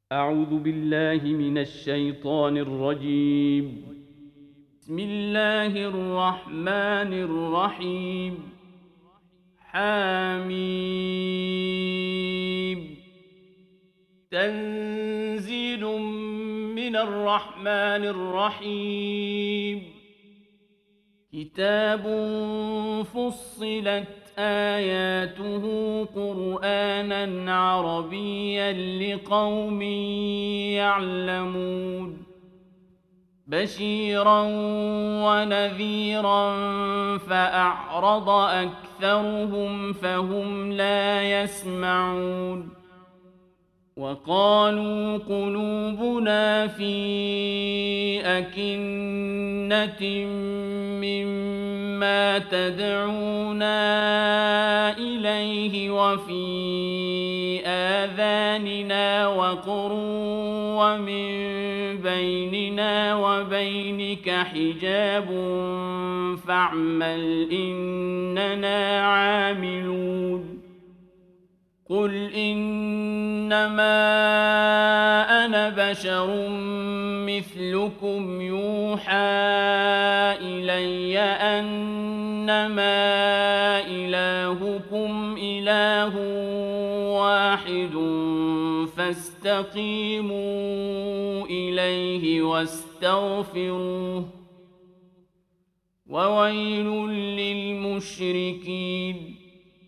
أعوذ بالله من الشيطان الرجيم. بسم الله الرحمن الرحيم. حميم. تنزيل من الرحمن الرحيم. كتاب فصلت آياته قرآنا عربيا لقوم يعلمون بشيرا ونذيرا فأعرض أكثرهم فهم لا يسمعون وقالوا قلوبنا في أكنة مما تدعونا إليه وفي آذاننا وقر ومن بيننا وبينك حجاب فاعمل إننا عاملون قل إنما أنا بشر مثلكم يوحى إلي أنما إلهكم إله واحد فاستقيموا إليه واستغفروه وويل للمشركين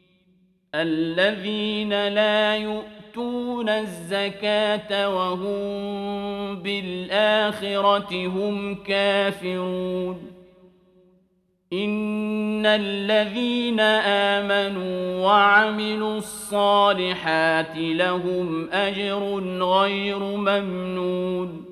الذين لا يؤتون الزكاة وهم بالآخرة هم كافرون إن الذين آمنوا وعملوا الصالحات لهم أجر غير ممنون